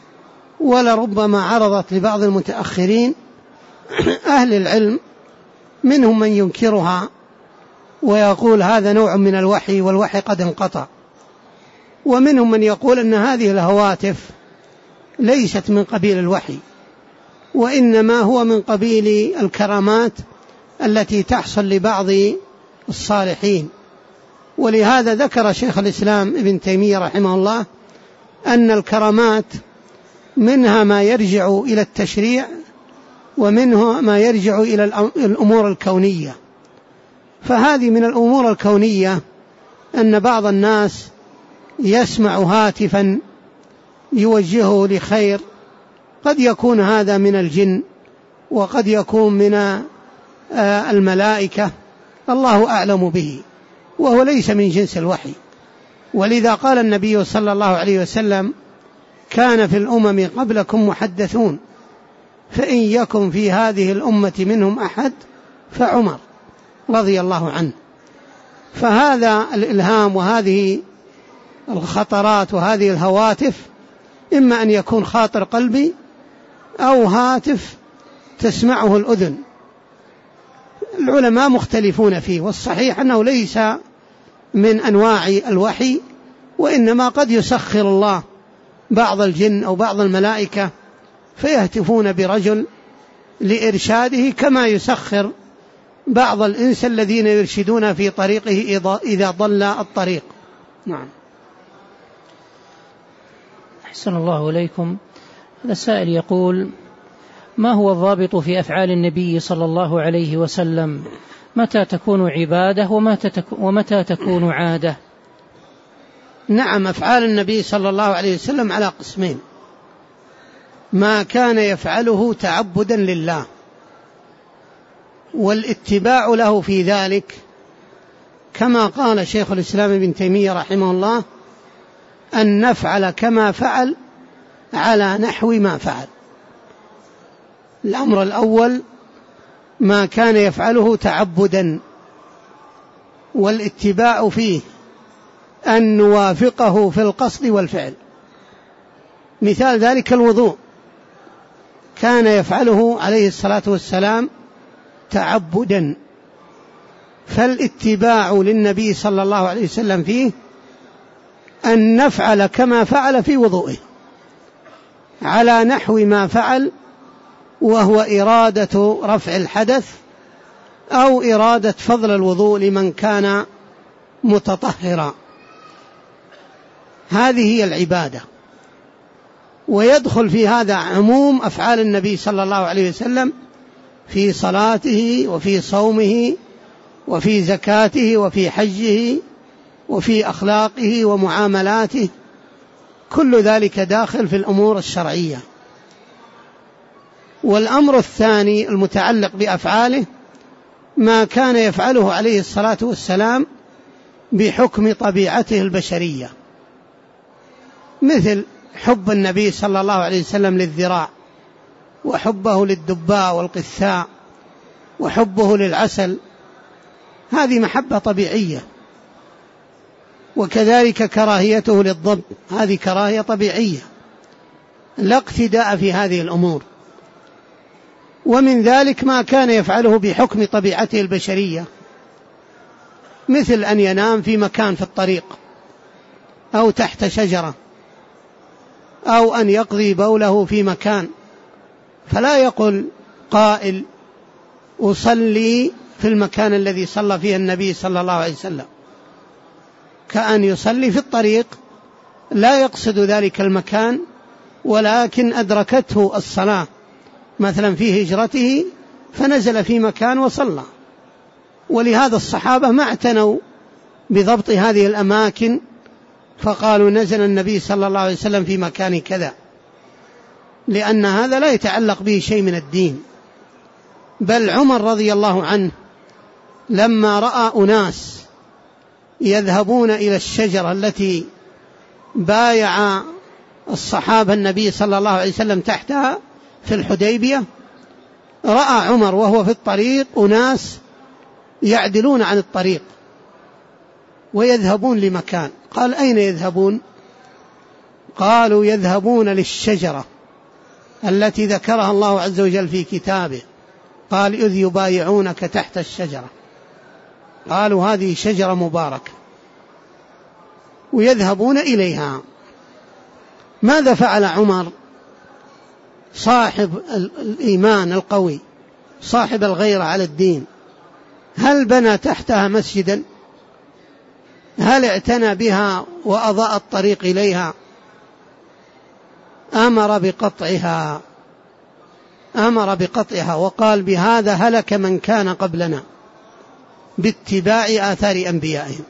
ولربما عرضت لبعض المتأخرين، أهل العلم منهم من ينكرها ويقول هذا نوع من الوحي والوحي قد انقطع، ومنهم من يقول أن هذه الهواتف ليست من قبيل الوحي، وإنما هو من قبيل الكرامات التي تحصل لبعض الصالحين. ولهذا ذكر شيخ الإسلام ابن تيمية رحمه الله أن الكرامات منها ما يرجع إلى التشريع ومنه ما يرجع إلى الأمور الكونية. فهذه من الأمور الكونية أن بعض الناس يسمع هاتفا يوجهه لخير، قد يكون هذا من الجن وقد يكون من الملائكة، الله أعلم به، وهو ليس من جنس الوحي. ولذا قال النبي صلى الله عليه وسلم كان في الأمم قبلكم محدثون فإن يكن في هذه الأمة منهم أحد فعمر رضي الله عنه. فهذا الإلهام وهذه الخطرات وهذه الهواتف إما أن يكون خاطر قلبي أو هاتف تسمعه الأذن، العلماء مختلفون فيه، والصحيح أنه ليس من أنواع الوحي، وإنما قد يسخر الله بعض الجن أو بعض الملائكة فيهتفون برجل لإرشاده، كما يسخر بعض الإنس الذين يرشدون في طريقه إذا ضل الطريق. نعم. أحسن الله إليكم. هذا السائل يقول: ما هو الضابط في أفعال النبي صلى الله عليه وسلم؟ متى تكون عبادة ومتى تكون عادة؟ نعم، أفعال النبي صلى الله عليه وسلم على قسمين: ما كان يفعله تعبدا لله والاتباع له في ذلك، كما قال شيخ الإسلام ابن تيمية رحمه الله أن نفعل كما فعل على نحو ما فعل. الأمر الأول ما كان يفعله تعبدا، والاتباع فيه أن نوافقه في القصد والفعل. مثال ذلك الوضوء، كان يفعله عليه الصلاة والسلام تعبدا، فالاتباع للنبي صلى الله عليه وسلم فيه أن نفعل كما فعل في وضوئه على نحو ما فعل، وهو إرادة رفع الحدث أو إرادة فضل الوضوء لمن كان متطهرا. هذه هي العبادة، ويدخل في هذا عموم أفعال النبي صلى الله عليه وسلم في صلاته وفي صومه وفي زكاته وفي حجه وفي أخلاقه ومعاملاته، كل ذلك داخل في الأمور الشرعية. والأمر الثاني المتعلق بأفعاله ما كان يفعله عليه الصلاة والسلام بحكم طبيعته البشرية، مثل حب النبي صلى الله عليه وسلم للذراع، وحبه للدباء والقثاء، وحبه للعسل، هذه محبة طبيعية. وكذلك كراهيته للضب، هذه كراهية طبيعية، لا اقتداء في هذه الأمور. ومن ذلك ما كان يفعله بحكم طبيعته البشرية، مثل أن ينام في مكان في الطريق أو تحت شجرة، أو أن يقضي بوله في مكان، فلا يقول قائل أصلي في المكان الذي صلى فيه النبي صلى الله عليه وسلم، كأن يصلي في الطريق لا يقصد ذلك المكان، ولكن أدركته الصلاة مثلا في هجرته فنزل في مكان وصلى. ولهذا الصحابة ما اعتنوا بضبط هذه الأماكن، فقالوا نزل النبي صلى الله عليه وسلم في مكان كذا، لأن هذا لا يتعلق به شيء من الدين. بل عمر رضي الله عنه لما رأى أناس يذهبون إلى الشجرة التي بايع الصحابة النبي صلى الله عليه وسلم تحتها في الحديبية، رأى عمر وهو في الطريق أناس يعدلون عن الطريق ويذهبون لمكان، قال أين يذهبون؟ قالوا يذهبون للشجرة التي ذكرها الله عز وجل في كتابه، قال إذ يبايعونك تحت الشجرة، قالوا هذه شجرة مباركة، ويذهبون إليها. ماذا فعل عمر صاحب الإيمان القوي صاحب الغيرة على الدين؟ هل بنى تحتها مسجدا؟ هل اعتنى بها وأضاء الطريق إليها؟ أمر بقطعها أمر بقطعها وقال بهذا هلك من كان قبلنا باتباع آثار أنبيائهم.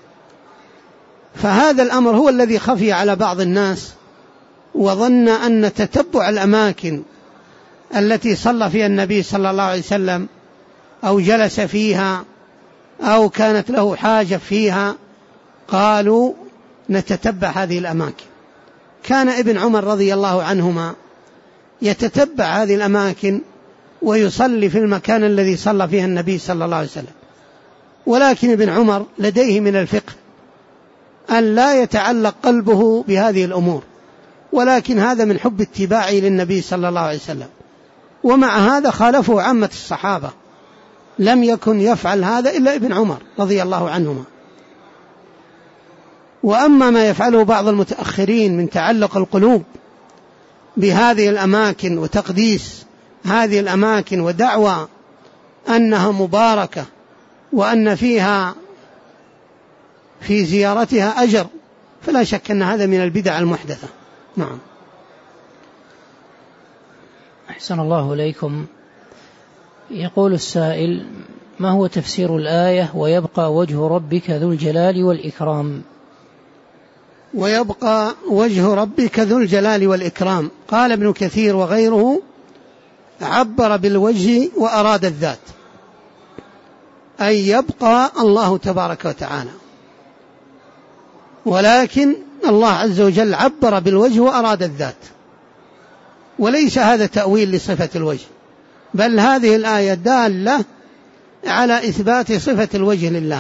فهذا الأمر هو الذي خفي على بعض الناس، وظن أن تتبع الأماكن التي صلى فيها النبي صلى الله عليه وسلم أو جلس فيها أو كانت له حاجة فيها، قالوا نتتبع هذه الأماكن. كان ابن عمر رضي الله عنهما يتتبع هذه الأماكن ويصلي في المكان الذي صلى فيه النبي صلى الله عليه وسلم، ولكن ابن عمر لديه من الفقه أن لا يتعلق قلبه بهذه الأمور، ولكن هذا من حب اتباعه للنبي صلى الله عليه وسلم. ومع هذا خالفه عامة الصحابة، لم يكن يفعل هذا إلا ابن عمر رضي الله عنهما. وأما ما يفعله بعض المتأخرين من تعلق القلوب بهذه الأماكن وتقديس هذه الأماكن ودعوى أنها مباركة وأن فيها في زيارتها أجر، فلا شك أن هذا من البدع المحدثة. نعم. أحسن الله إليكم. يقول السائل: ما هو تفسير الآية ويبقى وجه ربك ذو الجلال والإكرام؟ ويبقى وجه ربك ذو الجلال والإكرام، قال ابن كثير وغيره عبر بالوجه وأراد الذات، أي يبقى الله تبارك وتعالى، ولكن الله عز وجل عبر بالوجه وأراد الذات، وليس هذا تأويل لصفة الوجه، بل هذه الآية دالة على إثبات صفة الوجه لله،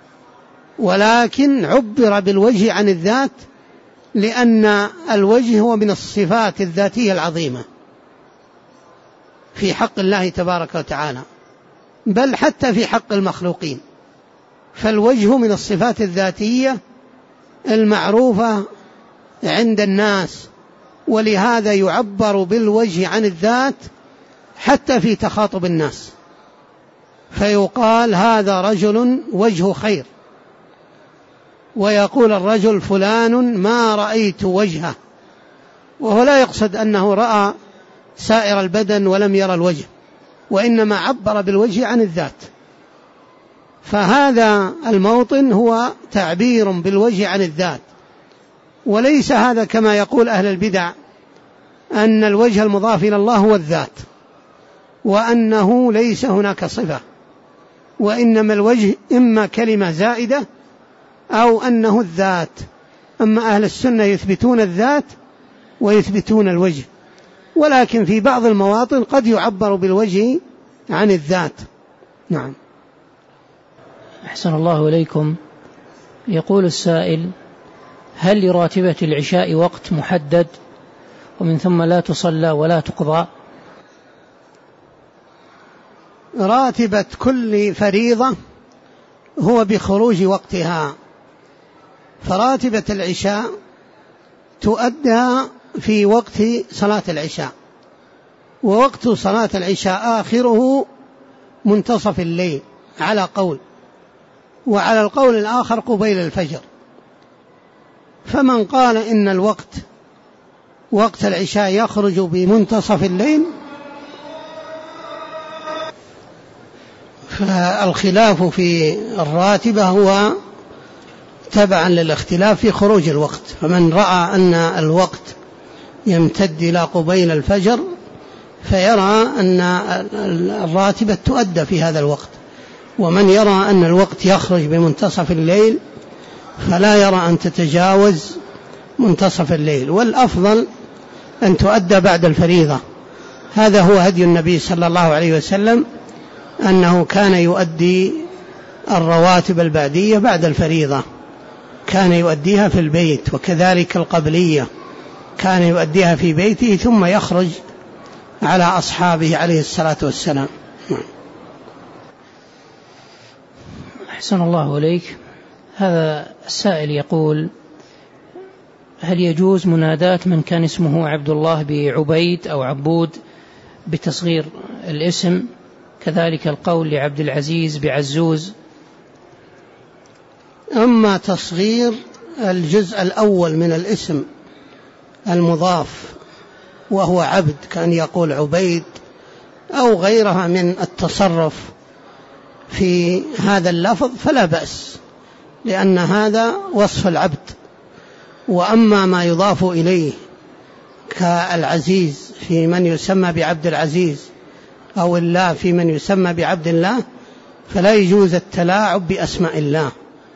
ولكن عبر بالوجه عن الذات لأن الوجه هو من الصفات الذاتية العظيمة في حق الله تبارك وتعالى، بل حتى في حق المخلوقين، فالوجه من الصفات الذاتية المعروفة عند الناس، ولهذا يعبر بالوجه عن الذات حتى في تخاطب الناس، فيقال هذا رجل وجه خير، ويقول الرجل فلان ما رأيت وجهه، وهو لا يقصد أنه رأى سائر البدن ولم يرى الوجه، وإنما عبر بالوجه عن الذات. فهذا الموطن هو تعبير بالوجه عن الذات، وليس هذا كما يقول أهل البدع أن الوجه المضاف إلى الله هو الذات، وأنه ليس هناك صفة، وإنما الوجه إما كلمة زائدة أو أنه الذات. أما أهل السنة يثبتون الذات ويثبتون الوجه، ولكن في بعض المواطن قد يعبر بالوجه عن الذات. نعم. أحسن الله إليكم. يقول السائل: هل لراتبة العشاء وقت محدد ومن ثم لا تصلى ولا تقضى؟ راتبة كل فريضة هو بخروج وقتها، فراتبة العشاء تؤدى في وقت صلاة العشاء، ووقت صلاة العشاء آخره منتصف الليل على قول، وعلى القول الآخر قبيل الفجر. فمن قال إن الوقت وقت العشاء يخرج بمنتصف الليل فالخلاف في الراتبة هو تبعا للاختلاف في خروج الوقت، فمن رأى أن الوقت يمتد إلى قبيل الفجر فيرى أن الراتبة تؤدى في هذا الوقت، ومن يرى أن الوقت يخرج بمنتصف الليل فلا يرى أن تتجاوز منتصف الليل، والأفضل أن تؤدى بعد الفريضة. هذا هو هدي النبي صلى الله عليه وسلم، أنه كان يؤدي الرواتب البعدية بعد الفريضة، كان يؤديها في البيت، وكذلك القبلية كان يؤديها في بيته ثم يخرج على أصحابه عليه الصلاة والسلام. أحسن الله إليك. هذا السائل يقول: هل يجوز مناداة من كان اسمه عبد الله بعبيد أو عبود بتصغير الاسم، كذلك القول لعبد العزيز بعزوز؟ أما تصغير الجزء الأول من الاسم المضاف وهو عبد، كان يقول عبيد أو غيرها من التصرف في هذا اللفظ فلا بأس، لأن هذا وصف العبد. وأما ما يضاف إليه كالعزيز في من يسمى بعبد العزيز أو الله في من يسمى بعبد الله، فلا يجوز التلاعب بأسماء الله.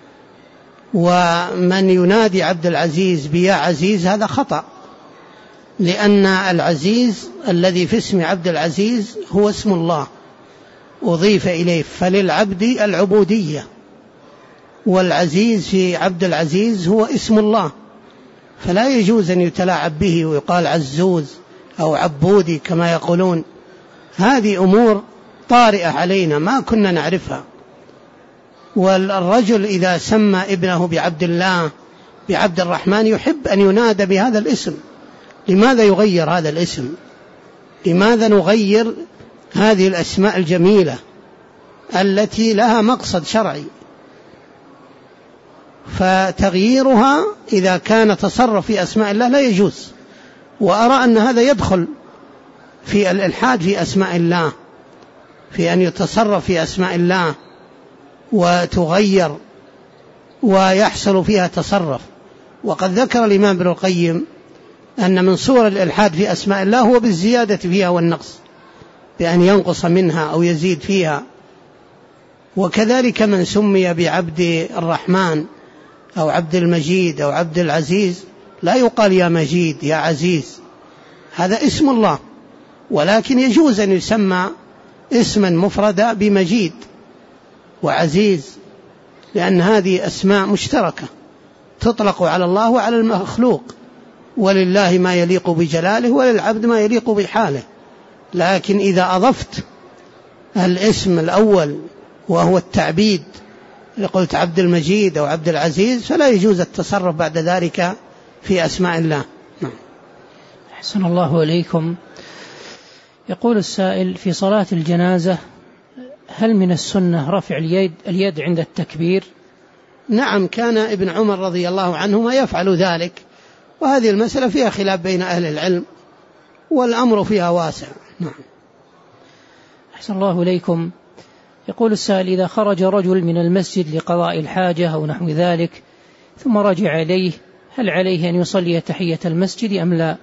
ومن ينادي عبد العزيز بيا عزيز هذا خطأ، لأن العزيز الذي في اسم عبد العزيز هو اسم الله أضيف إليه، فللعبد العبودية، والعزيز في عبد العزيز هو اسم الله، فلا يجوز أن يتلاعب به ويقال عزوز أو عبودي كما يقولون. هذه أمور طارئة علينا ما كنا نعرفها. والرجل إذا سمى ابنه بعبد الله بعبد الرحمن يحب أن ينادى بهذا الاسم. لماذا يغير هذا الاسم؟ لماذا نغير هذه الأسماء الجميلة التي لها مقصد شرعي؟ فتغييرها إذا كان تصرف في أسماء الله لا يجوز. وأرى أن هذا يدخل في الإلحاد في أسماء الله، في أن يتصرف في أسماء الله وتغير ويحصل فيها تصرف. وقد ذكر الإمام ابن القيم أن من صور الإلحاد في أسماء الله هو بالزيادة فيها والنقص، بأن ينقص منها أو يزيد فيها. وكذلك من سمي بعبد الرحمن أو عبد المجيد أو عبد العزيز لا يقال يا مجيد يا عزيز، هذا اسم الله، ولكن يجوز أن يسمى اسما مفردا بمجيد وعزيز، لأن هذه أسماء مشتركة تطلق على الله وعلى المخلوق، ولله ما يليق بجلاله وللعبد ما يليق بحاله. لكن إذا أضفت الاسم الأول وهو التعبيد، قلت عبد المجيد أو عبد العزيز، فلا يجوز التصرف بعد ذلك في أسماء الله. أحسن الله إليكم. يقول السائل: في صلاة الجنازة هل من السنة رفع اليد, اليد عند التكبير؟ نعم، كان ابن عمر رضي الله عنهما يفعل ذلك، وهذه المسألة فيها خلاف بين أهل العلم والأمر فيها واسع. نعم. أحسن الله إليكم. يقول السائل: إذا خرج رجل من المسجد لقضاء الحاجة أو نحو ذلك ثم رجع إليه، هل عليه أن يصلي تحية المسجد أم لا؟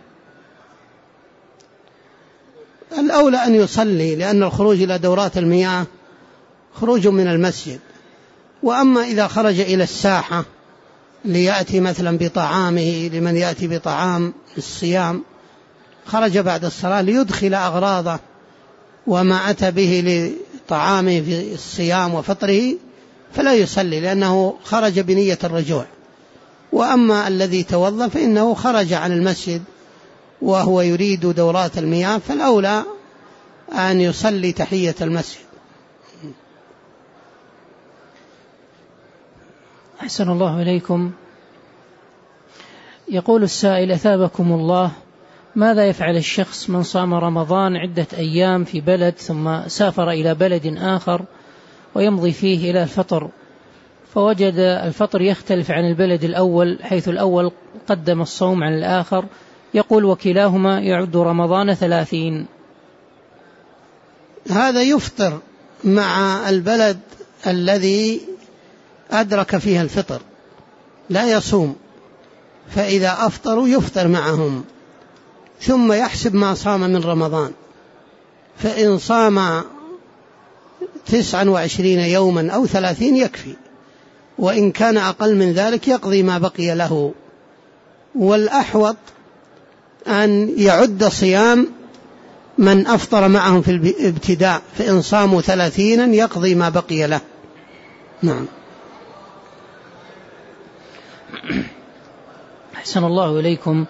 الأولى أن يصلي، لأن الخروج إلى دورات المياه خروج من المسجد. وأما إذا خرج إلى الساحة ليأتي مثلا بطعامه لمن يأتي بطعام الصيام، خرج بعد الصلاة ليدخل أغراضه وما أتى به لطعامه في الصيام وفطره، فلا يصلي لأنه خرج بنية الرجوع. وأما الذي توضأ فإنه خرج عن المسجد وهو يريد دورات المياه، فالأولى أن يصلي تحية المسجد. أحسن الله إليكم. يقول السائل: أثابكم الله، ماذا يفعل الشخص من صام رمضان عدة أيام في بلد ثم سافر إلى بلد آخر ويمضي فيه إلى الفطر، فوجد الفطر يختلف عن البلد الأول، حيث الأول قدم الصوم عن الآخر، يقول وكلاهما يعد رمضان ثلاثين؟ هذا يفطر مع البلد الذي أدرك فيها الفطر، لا يصوم، فإذا أفطروا يفطر معهم ثم يحسب ما صام من رمضان، فإن صام تسعا وعشرين يوما أو ثلاثين يكفي، وإن كان أقل من ذلك يقضي ما بقي له. والأحوط أن يعد صيام من أفطر معهم في الابتداء، فإن صاموا ثلاثينا يقضي ما بقي له. نعم. أحسن الله إليكم.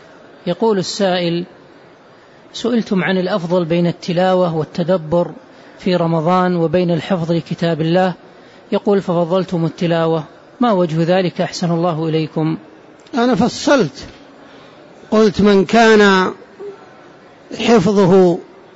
يقول السائل: سئلتم عن الأفضل بين التلاوة والتدبر، في رمضان وبين الحفظ لكتاب الله، يقول ففضلتم التلاوة، ما وجه ذلك أحسن الله إليكم؟ أنا فصلت، قلت من كان حفظه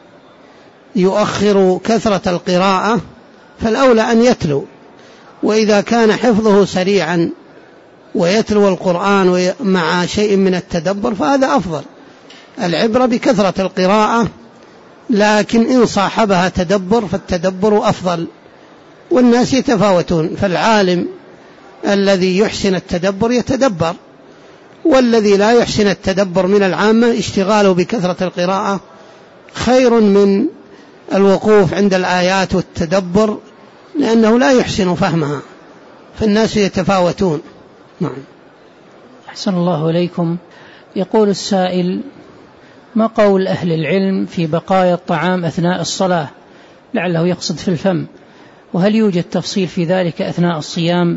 يؤخر كثرة القراءة فالأولى أن يتلو، وإذا كان حفظه سريعا ويتلو القرآن مع شيء من التدبر فهذا أفضل. العبرة بكثرة القراءة، لكن إن صاحبها تدبر فالتدبر أفضل، والناس يتفاوتون، فالعالم الذي يحسن التدبر يتدبر، والذي لا يحسن التدبر من العامة اشتغاله بكثرة القراءة خير من الوقوف عند الآيات والتدبر، لأنه لا يحسن فهمها، فالناس يتفاوتون. نعم. أحسن الله إليكم. يقول السائل: ما قول أهل العلم في بقايا الطعام أثناء الصلاة؟ لعله يقصد في الفم، وهل يوجد تفصيل في ذلك أثناء الصيام؟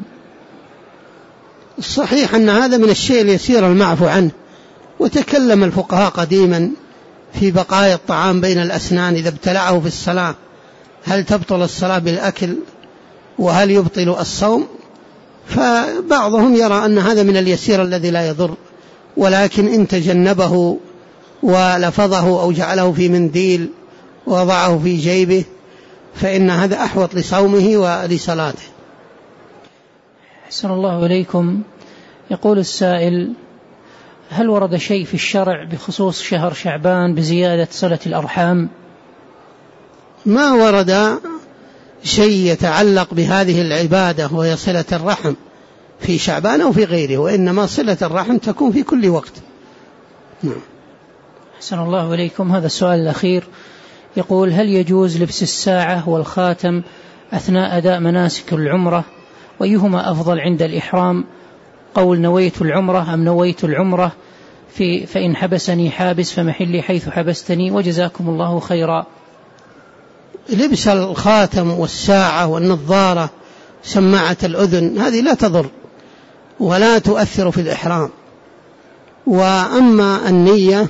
الصحيح أن هذا من الشيء اليسير المعفو عنه، وتكلم الفقهاء قديما في بقايا الطعام بين الأسنان إذا ابتلعه في الصلاة هل تبطل الصلاة بالأكل وهل يبطل الصوم؟ فبعضهم يرى أن هذا من اليسير الذي لا يضر، ولكن إن تجنبه ولفظه أو جعله في منديل ووضعه في جيبه فإن هذا أحوط لصومه ولصلاته. أحسن الله إليكم. يقول السائل: هل ورد شيء في الشرع بخصوص شهر شعبان بزيادة صلة الأرحام؟ ما ورد شيء يتعلق بهذه العبادة وهي صلة الرحم في شعبان أو في غيره، وإنما صلة الرحم تكون في كل وقت. نعم. أحسن الله إليكم. هذا السؤال الأخير يقول: هل يجوز لبس الساعة والخاتم أثناء أداء مناسك العمرة؟ وأيهما أفضل عند الإحرام؟ قول نويت العمرة أم نويت العمرة في فإن حبسني حابس فمحلي حيث حبستني، وجزاكم الله خيرا. لبس الخاتم والساعة والنظارة سماعة الأذن هذه لا تضر ولا تؤثر في الإحرام. وأما النية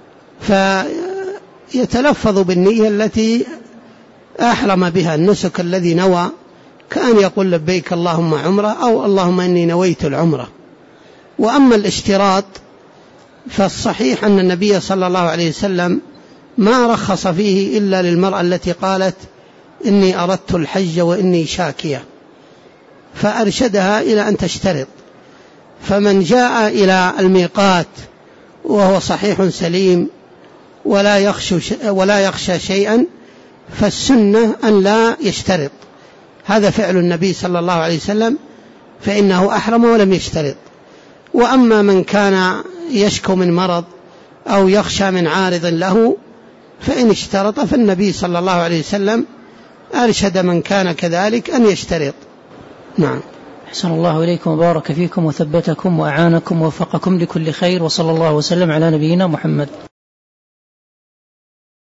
فيتلفظ بالنية التي أحرم بها، النسك الذي نوى، كأن يقول لبيك اللهم عمرة أو اللهم إني نويت العمرة. وأما الاشتراط فالصحيح أن النبي صلى الله عليه وسلم ما رخص فيه إلا للمرأة التي قالت إني أردت الحج وإني شاكية، فأرشدها إلى أن تشترط. فمن جاء إلى الميقات وهو صحيح سليم ولا يخشى ولا يخشى شيئا فالسنة أن لا يشترط، هذا فعل النبي صلى الله عليه وسلم، فإنه أحرم ولم يشترط. وأما من كان يشكو من مرض أو يخشى من عارض له فإن اشترط فالنبي صلى الله عليه وسلم أرشد من كان كذلك أن يشترط. نعم. أحسن الله إليكم وبارك فيكم وثبتكم وأعانكم ووفقكم لكل خير، وصلى الله وسلم على نبينا محمد.